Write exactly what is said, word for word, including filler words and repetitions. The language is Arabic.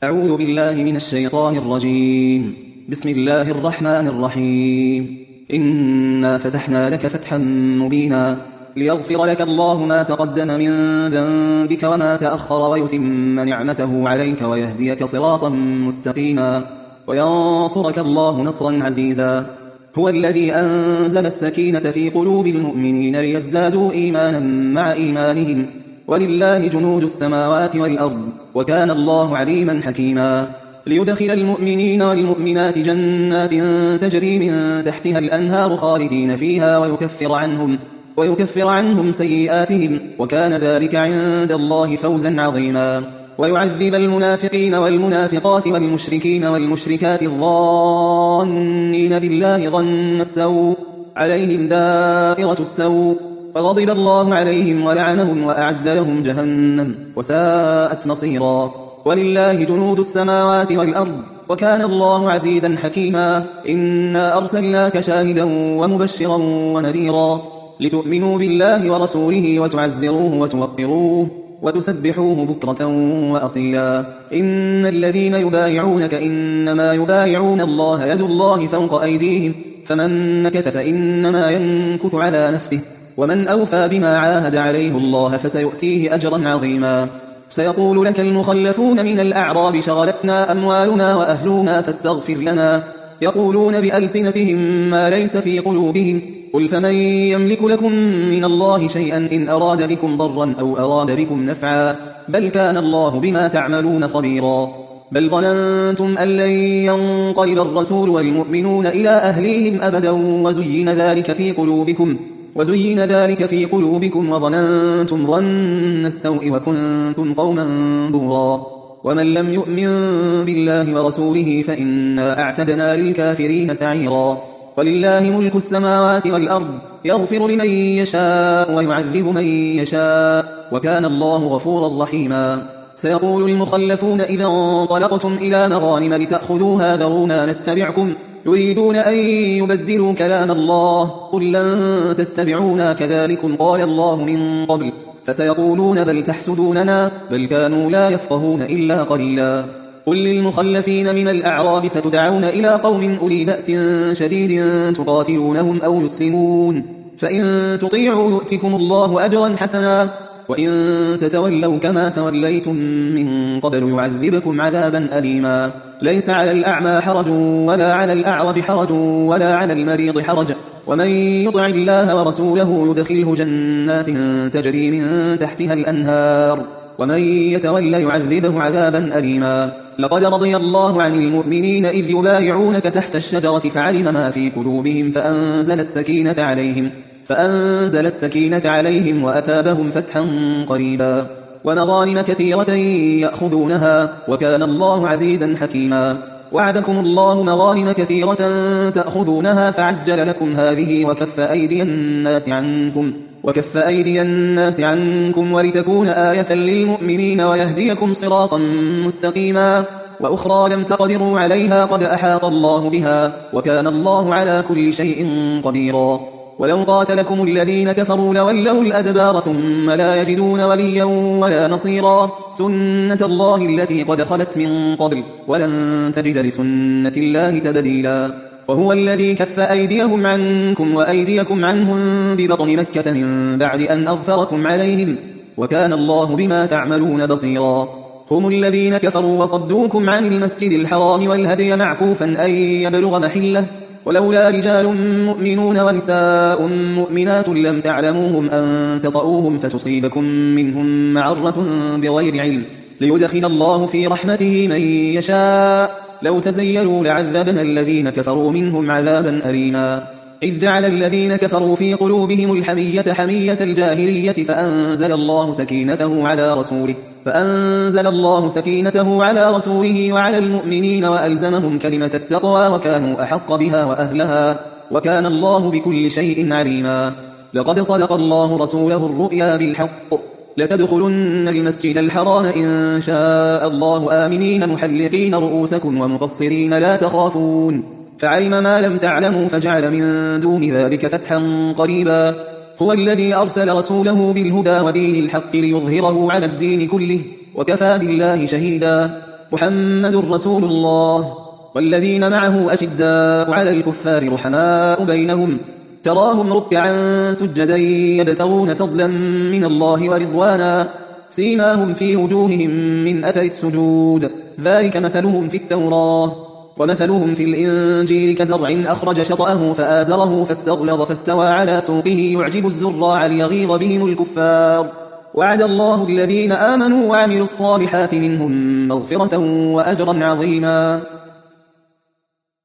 أعوذ بالله من الشيطان الرجيم. بسم الله الرحمن الرحيم. إنا فتحنا لك فتحا مبينا ليغفر لك الله ما تقدم من ذنبك وما تأخر ويتم نعمته عليك ويهديك صراطا مستقيما وينصرك الله نصرا عزيزا. هو الذي أنزل السكينة في قلوب المؤمنين ليزدادوا إيمانا مع إيمانهم ولله جنود السماوات والأرض وكان الله عليما حكيما. ليدخل المؤمنين والمؤمنات جنات تجري من تحتها الأنهار خالدين فيها ويكفر عنهم, ويكفر عنهم سيئاتهم وكان ذلك عند الله فوزا عظيما. ويعذب المنافقين والمنافقات والمشركين والمشركات الظانين بالله ظن السوء عليهم دائرة السوء وغضب الله عليهم ولعنهم وأعد لهم جهنم وساءت مصيرا. ولله جنود السماوات والأرض وكان الله عزيزا حكيما. إنا أرسلناك شاهدا ومبشرا ونذيرا لتؤمنوا بالله ورسوله وتعزروه وتوقروه وتسبحوه بكرة وأصيلا. إن الذين يبايعونك إنما يبايعون الله يد الله فوق أيديهم فمن نكث فإنما ينكث على نفسه ومن أوفى بما عاهد عليه الله فسيؤتيه أجرا عظيما. سيقول لك المخلفون من الأعراب شغلتنا أموالنا وأهلنا فاستغفر لنا يقولون بألسنتهم ما ليس في قلوبهم قل فمن يملك لكم من الله شيئا إن أراد بكم ضرا أو أراد بكم نفعا بل كان الله بما تعملون خبيرا. بل ظننتم أن لن ينقلب الرسول والمؤمنون إلى أهليهم أبدا وزين ذلك في قلوبكم وزين ذلك في قلوبكم وظننتم ظن السوء وكنتم قوما بورا. ومن لم يؤمن بالله ورسوله فإنا أعتدنا للكافرين سعيرا. ولله ملك السماوات والأرض يغفر لمن يشاء ويعذب من يشاء وكان الله غفورا رحيما. سيقول المخلفون إذا انطلقتم إلى مغانم لتأخذوها ذرونا نتبعكم يريدون أن يبدلوا كلام الله قل لن تتبعونا كذلكم قال الله من قبل فسيقولون بل تحسدوننا بل كانوا لا يفقهون إلا قليلا. قل للمخلفين من الأعراب ستدعون إلى قوم أولي بأس شديد تقاتلونهم أو يسلمون فإن تطيعوا يؤتكم الله أجرا حسنا وإن تتولوا كما توليتم من قبل يعذبكم عذابا أليما. ليس على الأعمى حرج ولا على الأعرج حرج ولا على المريض حرج ومن يطع الله ورسوله يدخله جنات تجري من تحتها الأنهار ومن يتولى يعذبه عذابا أليما. لقد رضي الله عن المؤمنين إذ يبايعونك تحت الشجرة فعلم ما في قلوبهم فأنزل السكينة عليهم فأنزل السكينة عليهم وأثابهم فتحا قريبا ومغانم كثيرة يأخذونها وكان الله عزيزا حكيما. وعدكم الله مغانم كثيرة تأخذونها فعجل لكم هذه وكف أيدي الناس عنكم وكف أيدي الناس عنكم ولتكون آية للمؤمنين ويهديكم صراطا مستقيما. وأخرى لم تقدروا عليها قد أحاط الله بها وكان الله على كل شيء قديرا. ولو قاتلكم الذين كفروا لولوا الأدبار ثم لا يجدون وليا ولا نصيرا. سنة الله التي قد خلت من قبل ولن تجد لسنة الله تبديلا. وهو الذي كف أيديهم عنكم وأيديكم عنهم ببطن مكة من بعد أن أغفركم عليهم وكان الله بما تعملون بصيرا. هم الذين كفروا وصدوكم عن المسجد الحرام والهدي معكوفا أن يبلغ محله ولولا رجال مؤمنون ونساء مؤمنات لم تعلموهم أن تطؤوهم فتصيبكم منهم معرة بغير علم ليدخل الله في رحمته من يشاء لو تزيلوا لعذبنا الذين كفروا منهم عذابا أليما. إذ جعل الذين كفروا في قلوبهم الحمية حمية الجاهلية فأنزل الله سكينته على رسوله فأنزل الله سكينته على رسوله وعلى المؤمنين وألزمهم كلمة التقوى وكانوا أحق بها وأهلها وكان الله بكل شيء عليما. لقد صدق الله رسوله الرؤيا بالحق لتدخلن المسجد الحرام إن شاء الله آمنين محلقين رؤوسكم ومقصرين لا تخافون فعلم ما لم تعلموا فجعل من دون ذلك فتحا قريبا. هو الذي أرسل رسوله بالهدى ودين الحق ليظهره على الدين كله وكفى بالله شهيدا. محمد رسول الله والذين معه أشداء على الكفار رحماء بينهم تراهم ركعا سجدا يبتغون فضلا من الله ورضوانا سيماهم في وجوههم من أثر السجود ذلك مثلهم في التوراة ومثلهم في الإنجيل كزرع أخرج شطأه فآزره فاستغلظ فاستوى على سوقه يعجب الزراع ليغيظ بهم الكفار وعد الله الذين آمنوا وعملوا الصالحات منهم مغفرة وأجرا عظيما